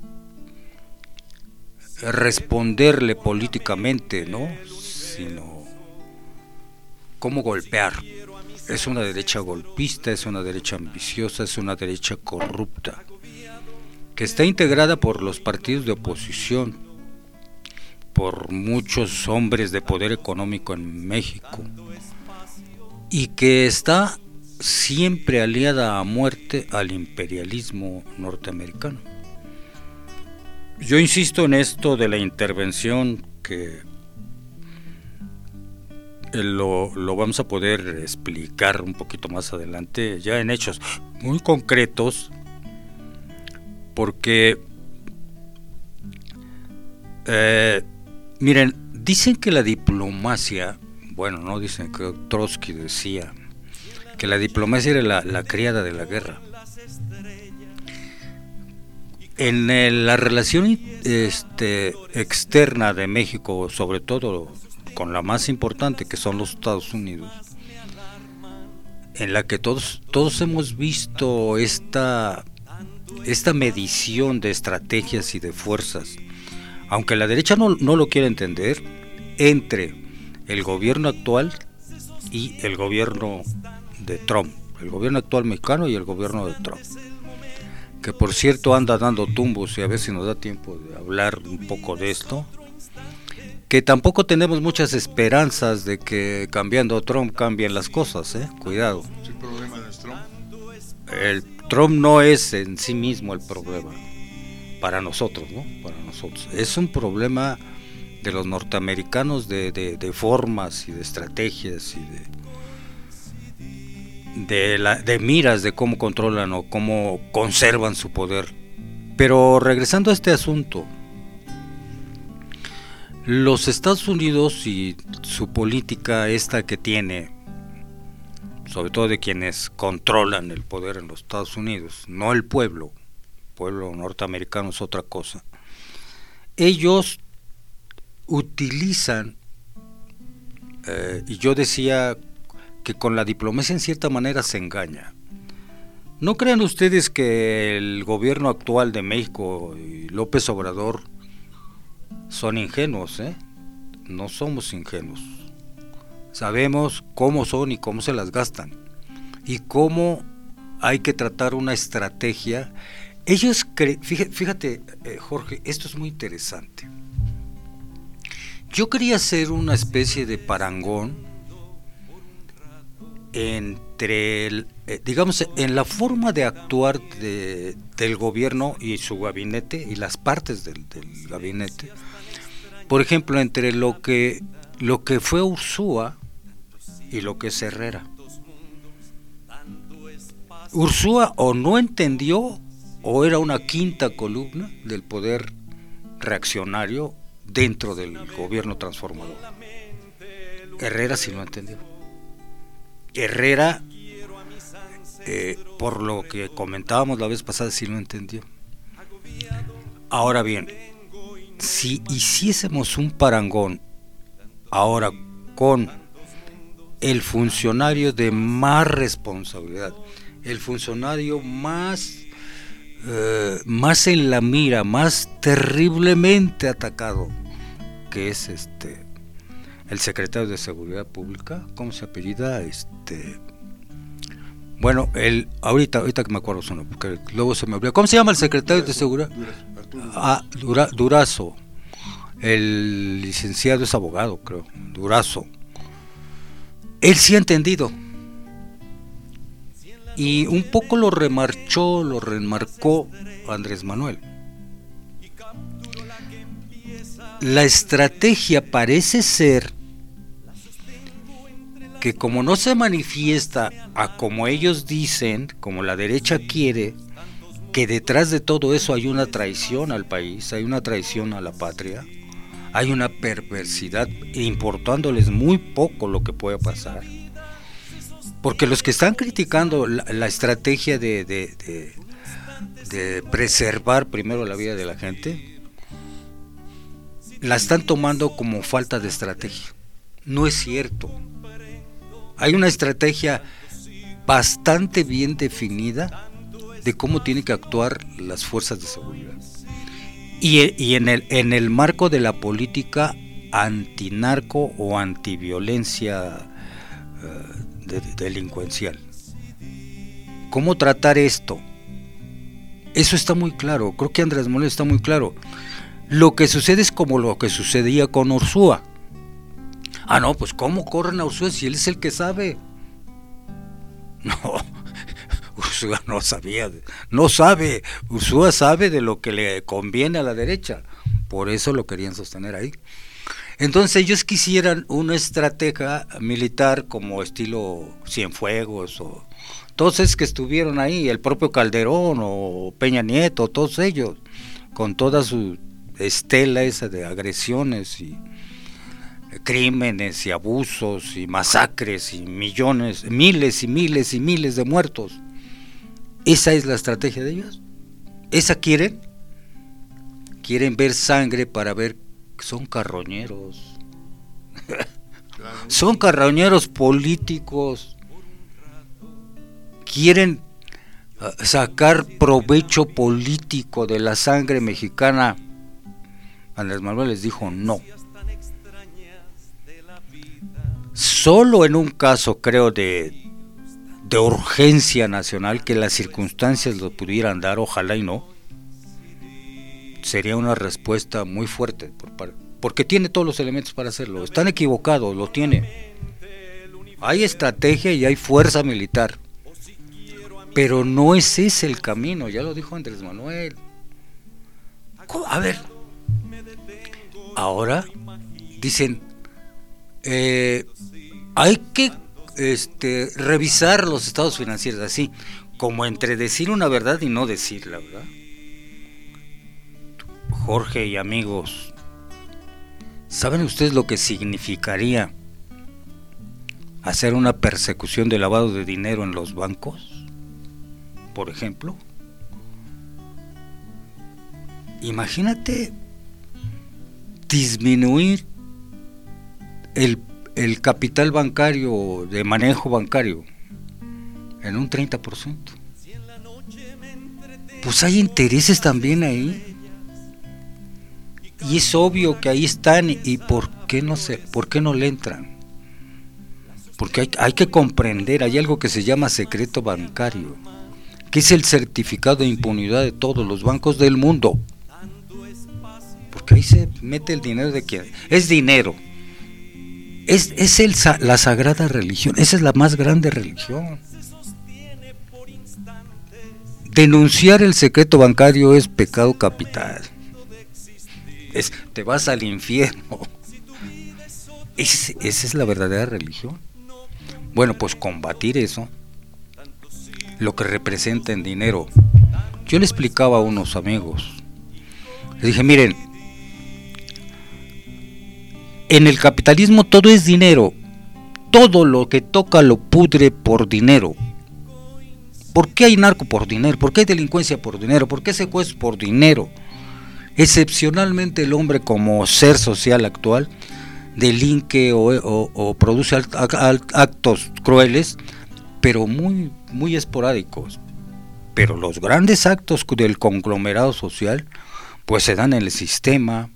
responderle políticamente, ¿no? Sino cómo golpear. Es una derecha golpista, es una derecha ambiciosa, es una derecha corrupta, que está integrada por los partidos de oposición, por muchos hombres de poder económico en México, y que está siempre aliada a muerte al imperialismo norteamericano. Yo insisto en esto de la intervención, que lo, lo vamos a poder explicar un poquito más adelante, ya en hechos muy concretos, porque eh, miren, dicen que la diplomacia, bueno, no dicen, que Trotsky decía que la diplomacia era la, la criada de la guerra. En el, la relación este, externa de México, sobre todo con la más importante, que son los Estados Unidos, en la que todos, todos hemos visto esta, esta medición de estrategias y de fuerzas, aunque la derecha no, no lo quiere entender, entre el gobierno actual y el gobierno de Trump, el gobierno actual mexicano y el gobierno de Trump, que por cierto anda dando tumbos, y a ver si nos da tiempo de hablar un poco de esto, que tampoco tenemos muchas esperanzas de que cambiando Trump cambien las cosas, ¿eh? Cuidado. ¿El problema no es Trump? El Trump no es en sí mismo el problema. Para nosotros, ¿no? Para nosotros. Es un problema de los norteamericanos de, de, de formas y de estrategias y de, de, la, de miras de cómo controlan o cómo conservan su poder. Pero regresando a este asunto, los Estados Unidos y su política esta que tiene, sobre todo de quienes controlan el poder en los Estados Unidos, no el pueblo, pueblo norteamericano es otra cosa. Ellos utilizan, eh, y yo decía que con la diplomacia en cierta manera se engaña, ¿No creen ustedes que el gobierno actual de México y López Obrador son ingenuos, eh? No somos ingenuos. Sabemos cómo son y cómo se las gastan. Y cómo hay que tratar una estrategia. Ellos, cre- fíjate, fíjate eh, Jorge, esto es muy interesante. Yo quería hacer una especie de parangón entre, el, eh, digamos, en la forma de actuar de, del gobierno y su gabinete y las partes del, del gabinete. Por ejemplo, entre lo que lo que fue Ursúa y lo que es Herrera. Ursúa o no entendió o era una quinta columna del poder reaccionario dentro del gobierno transformador. Herrera sí lo entendió. Herrera, eh, por lo que comentábamos la vez pasada, sí lo entendió. Ahora bien, si hiciésemos un parangón ahora con el funcionario de más responsabilidad, el funcionario más, eh, más en la mira, más terriblemente atacado, que es este el secretario de Seguridad Pública, ¿cómo se apellida? Este, bueno, el ahorita, ahorita que me acuerdo su nombre, porque luego se me olvidó. ¿Cómo se llama el secretario Durazo, de Seguridad? Durazo, ah, Dura, Durazo. El licenciado es abogado, creo. Durazo. Él sí ha entendido. Y un poco lo remarchó, lo remarcó Andrés Manuel. La estrategia parece ser que como no se manifiesta a como ellos dicen, como la derecha quiere, que detrás de todo eso hay una traición al país, hay una traición a la patria, hay una perversidad, importándoles muy poco lo que pueda pasar. Porque los que están criticando la, la estrategia de, de, de, de preservar primero la vida de la gente, la están tomando como falta de estrategia. No es cierto. Hay una estrategia bastante bien definida de cómo tienen que actuar las fuerzas de seguridad. Y, y en el en el marco de la política antinarco o antiviolencia uh, de, de, delincuencial. ¿Cómo tratar esto? Eso está muy claro. Creo que Andrés Manuel está muy claro. Lo que sucede es como lo que sucedía con Ursúa. Ah, no, pues ¿cómo corren a Ursúa si él es el que sabe? No, Ursúa no sabía, no sabe. Ursúa sabe de lo que le conviene a la derecha. Por eso lo querían sostener ahí. Entonces ellos quisieran una estratega militar como estilo Cienfuegos o todos esos que estuvieron ahí, el propio Calderón o Peña Nieto, todos ellos, con toda su estela esa de agresiones y crímenes y abusos y masacres y millones, miles y miles y miles de muertos. ¿Esa es la estrategia de ellos? ¿Esa quieren? Quieren ver sangre para ver que son carroñeros. Son carroñeros políticos. Quieren uh, sacar provecho político de la sangre mexicana. Andrés Manuel les dijo no. Solo en un caso, creo, de, de urgencia nacional, que las circunstancias lo pudieran dar, ojalá y no, sería una respuesta muy fuerte, por, porque tiene todos los elementos para hacerlo. Están equivocados, lo tiene. Hay estrategia y hay fuerza militar, pero no ese es el camino, ya lo dijo Andrés Manuel. A ver, ahora dicen, eh, hay que este, revisar los estados financieros, así como entre decir una verdad y no decirla, ¿verdad? Jorge y amigos, ¿saben ustedes lo que significaría hacer una persecución de lavado de dinero en los bancos, por ejemplo? Imagínate disminuir el, el capital bancario, de manejo bancario, en un treinta por ciento. pues hay intereses también ahí. Y es obvio que ahí están, y ¿por qué no se, por qué no le entran? Porque hay, hay que comprender, hay algo que se llama secreto bancario, que es el certificado de impunidad de todos los bancos del mundo. Porque ahí se mete el dinero de quien, es dinero. Es, es el, la sagrada religión, esa es la más grande religión. Denunciar el secreto bancario es pecado capital. Es, te vas al infierno. Es, esa es la verdadera religión. Bueno, pues combatir eso, lo que representa en dinero. Yo le explicaba a unos amigos, les dije, miren, en el capitalismo todo es dinero, todo lo que toca lo pudre por dinero. ¿Por qué hay narco por dinero? ¿Por qué hay delincuencia por dinero? ¿Por qué secuestro por dinero? Excepcionalmente el hombre, como ser social actual, delinque o, o, o produce actos crueles, pero muy, muy esporádicos. Pero los grandes actos del conglomerado social pues se dan en el sistema.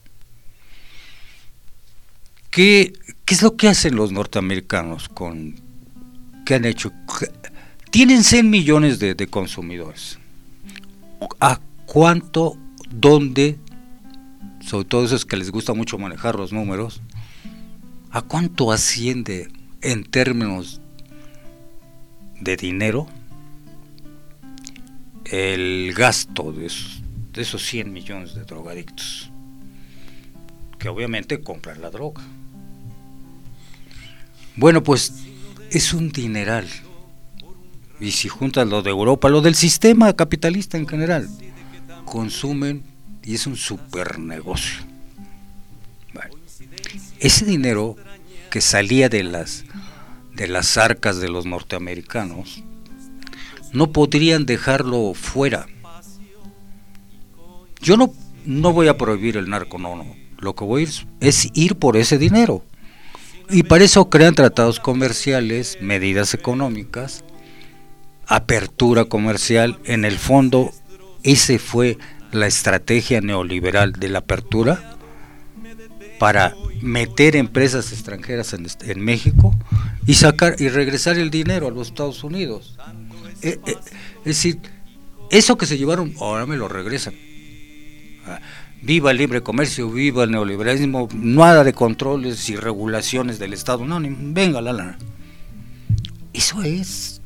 ¿Qué, qué es lo que hacen los norteamericanos? Con ¿qué han hecho? Tienen cien millones de, de consumidores. ¿A cuánto, dónde, sobre todo esos que les gusta mucho manejar los números, a cuánto asciende en términos de dinero el gasto de esos, de esos cien millones de drogadictos, que obviamente compran la droga? Bueno, pues es un dineral. Y si juntas lo de Europa, lo del sistema capitalista en general, consumen, y es un super negocio. Bueno, ese dinero que salía de las de las arcas de los norteamericanos, no podrían dejarlo fuera. Yo no, no voy a prohibir el narco, no, no. Lo que voy a ir es ir por ese dinero. Y para eso crean tratados comerciales, medidas económicas, apertura comercial. En el fondo, ese fue la estrategia neoliberal de la apertura, para meter empresas extranjeras en, en México y sacar y regresar el dinero a los Estados Unidos. Eh, eh, es decir, eso que se llevaron, ahora me lo regresan. Ah, viva el libre comercio, viva el neoliberalismo, nada de controles y regulaciones del Estado. No, ni, venga la lana. Eso es.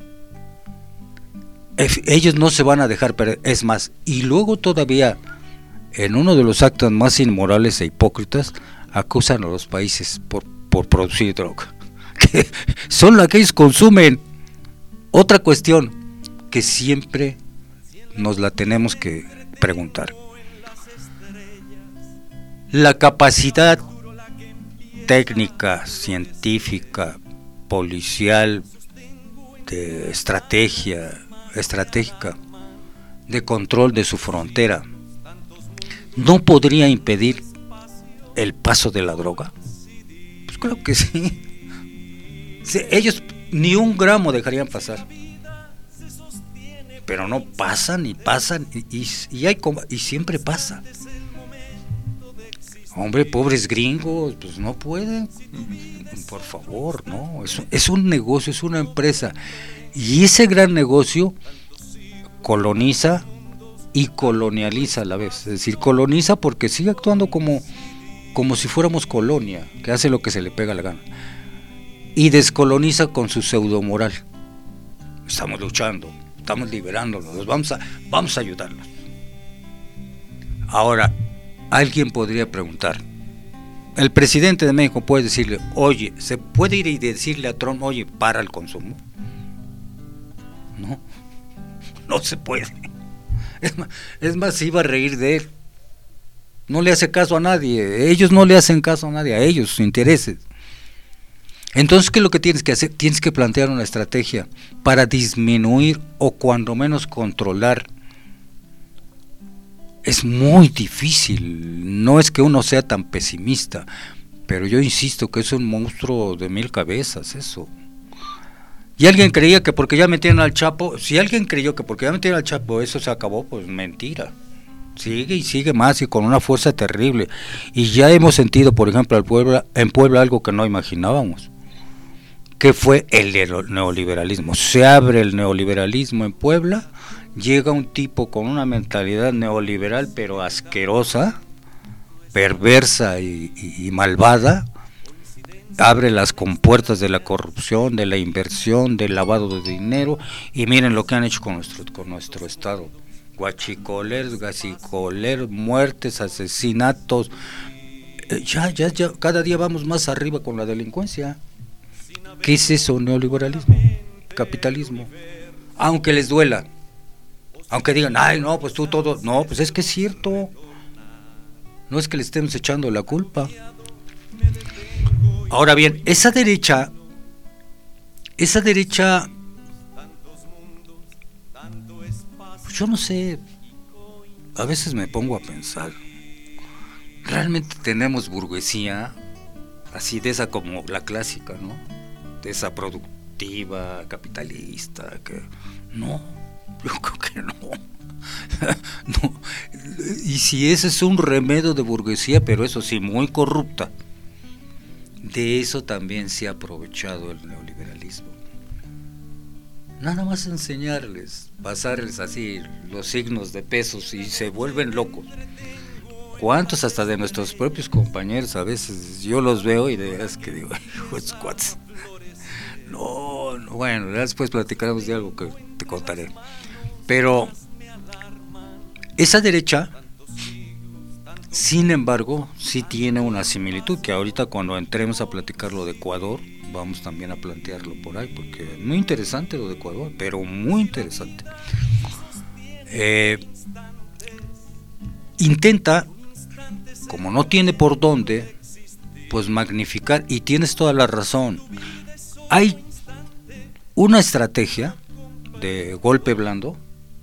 Ellos no se van a dejar perder. Es más, y luego todavía, en uno de los actos más inmorales e hipócritas, acusan a los países por, por producir droga, que son los que ellos consumen. Otra cuestión que siempre nos la tenemos que preguntar: la capacidad técnica, científica, policial, de estrategia, estratégica, de control de su frontera, ¿no podría impedir el paso de la droga? Pues creo que sí. Sí, ellos ni un gramo dejarían pasar, pero no pasan y pasan y, y, y, hay, y siempre pasa. Hombre, pobres gringos, pues no pueden, por favor, no, es, es un negocio, es una empresa, y ese gran negocio coloniza y colonializa a la vez. Es decir, coloniza porque sigue actuando como como si fuéramos colonia, que hace lo que se le pega la gana, y descoloniza con su pseudomoral. Estamos luchando, estamos liberándolos, vamos a, vamos a ayudarlos. Ahora, alguien podría preguntar, el presidente de México puede decirle, oye, ¿se puede ir y decirle a Trump, oye, para el consumo? No, no se puede. Es más, es más, se iba a reír de él. No le hace caso a nadie, ellos no le hacen caso a nadie, a ellos, sus intereses. Entonces, ¿qué es lo que tienes que hacer? Tienes que plantear una estrategia para disminuir o cuando menos controlar. Es muy difícil, no es que uno sea tan pesimista, pero yo insisto que es un monstruo de mil cabezas eso. Y alguien creía que porque ya metieron al Chapo, si alguien creyó que porque ya metieron al Chapo eso se acabó, pues mentira. Sigue y sigue más y con una fuerza terrible. Y ya hemos sentido, por ejemplo, al Puebla, en Puebla algo que no imaginábamos, que fue el neoliberalismo. Se abre el neoliberalismo en Puebla, llega un tipo con una mentalidad neoliberal pero asquerosa, perversa y, y, y malvada, abre las compuertas de la corrupción, de la inversión, del lavado de dinero, y miren lo que han hecho con nuestro, con nuestro estado. Guachicoleros, gasicoleros, muertes, asesinatos, eh, ya, ya, ya, cada día vamos más arriba con la delincuencia. ¿Qué es eso? Neoliberalismo, capitalismo. Aunque les duela, aunque digan, ay, no, pues tú todo, no, pues es que es cierto, no es que le estemos echando la culpa. Ahora bien, esa derecha, esa derecha, yo no sé, a veces me pongo a pensar, ¿realmente tenemos burguesía así de esa como la clásica, ¿no? De esa productiva, capitalista, que no, yo creo que no. No. Y si ese es un remedio de burguesía, pero eso sí, muy corrupta, de eso también se ha aprovechado el neoliberalismo. Nada más enseñarles, pasarles así los signos de pesos y se vuelven locos. ¿Cuántos hasta de nuestros propios compañeros a veces yo los veo y de veras que digo, hijos cuates? No, no, bueno, después platicaremos de algo que te contaré. Pero esa derecha, sin embargo, sí tiene una similitud, que ahorita cuando entremos a platicar lo de Ecuador, vamos también a plantearlo por ahí, porque es muy interesante lo de Ecuador, pero muy interesante. Eh, intenta, como no tiene por dónde, pues magnificar, y tienes toda la razón. Hay una estrategia de golpe blando.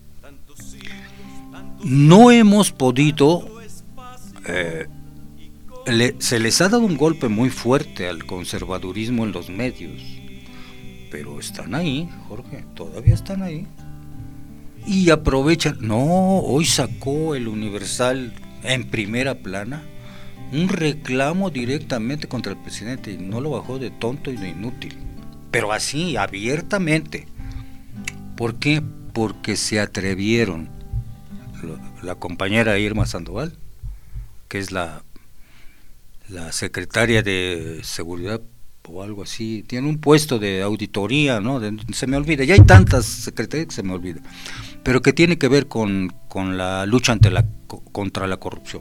No hemos podido, eh, le, se les ha dado un golpe muy fuerte al conservadurismo en los medios, pero están ahí, Jorge, todavía están ahí. Y aprovechan, no, hoy sacó el Universal en primera plana un reclamo directamente contra el presidente y no lo bajó de tonto y de inútil, pero así, abiertamente. ¿Por qué? Porque se atrevieron. La compañera Irma Sandoval, que es la, la secretaria de seguridad o algo así, tiene un puesto de auditoría, ¿no? De, se me olvida, ya hay tantas secretarías que se me olvida, pero que tiene que ver con, con la lucha ante la, contra la corrupción.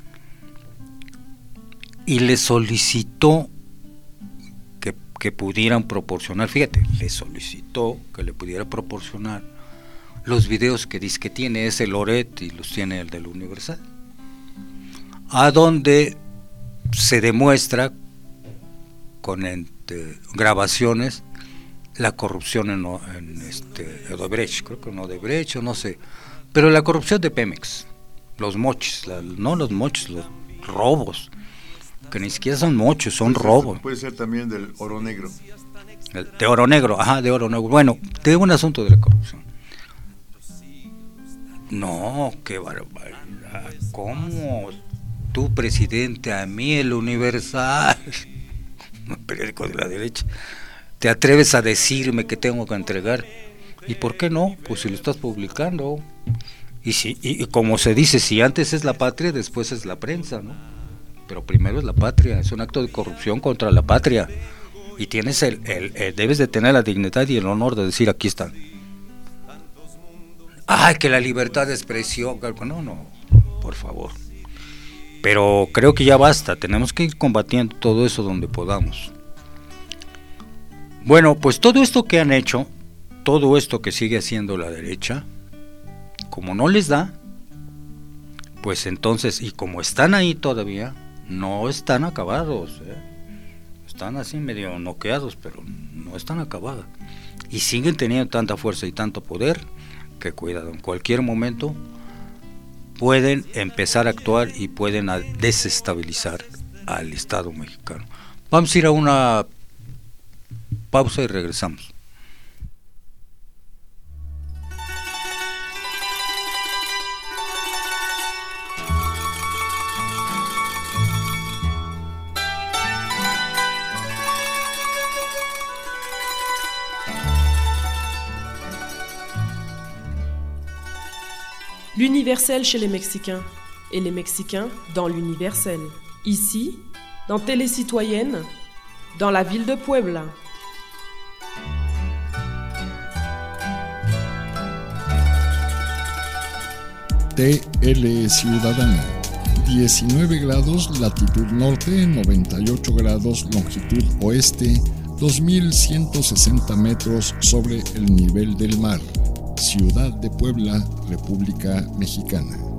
Y le solicitó que, que pudieran proporcionar, fíjate, le solicitó que le pudiera proporcionar los videos que dice que tiene ese Loret y los tiene el del Universal, a donde se demuestra con este, grabaciones la corrupción en, en este Odebrecht, creo que en Odebrecht o no sé, pero la corrupción de Pemex, los moches, la, no los moches, los robos, que ni siquiera son moches, son puede robos. Ser, puede ser también del oro negro. El, de oro negro, ajá, de oro negro. Bueno, de un asunto de la corrupción. No, qué barbaridad. ¿Cómo tú, presidente, a mí el Universal, un periódico de la derecha, te atreves a decirme que tengo que entregar? ¿Y por qué no? Pues si lo estás publicando. Y, si, y, y como se dice, si antes es la patria, después es la prensa, ¿no? Pero primero es la patria, es un acto de corrupción contra la patria. Y tienes el, el, el debes de tener la dignidad y el honor de decir, aquí están. Ay, que la libertad de expresión, no, no, por favor. Pero creo que ya basta, tenemos que ir combatiendo todo eso donde podamos. Bueno, pues todo esto que han hecho, todo esto que sigue haciendo la derecha, como no les da, pues entonces, y como están ahí todavía, no están acabados, ¿eh? Están así medio noqueados, pero no están acabados. Y siguen teniendo tanta fuerza y tanto poder, que cuidado, en cualquier momento pueden empezar a actuar y pueden a desestabilizar al Estado mexicano. Vamos a ir a una pausa y regresamos. L'universel chez les Mexicains et les Mexicains dans l'universel. Ici, dans Télécitoyenne, dans la ville de Puebla. T L Ciudadana, diecinueve grados latitud norte, noventa y ocho grados longitud oeste, dos mil ciento sesenta metros sobre el nivel del mar. Ciudad de Puebla, República Mexicana.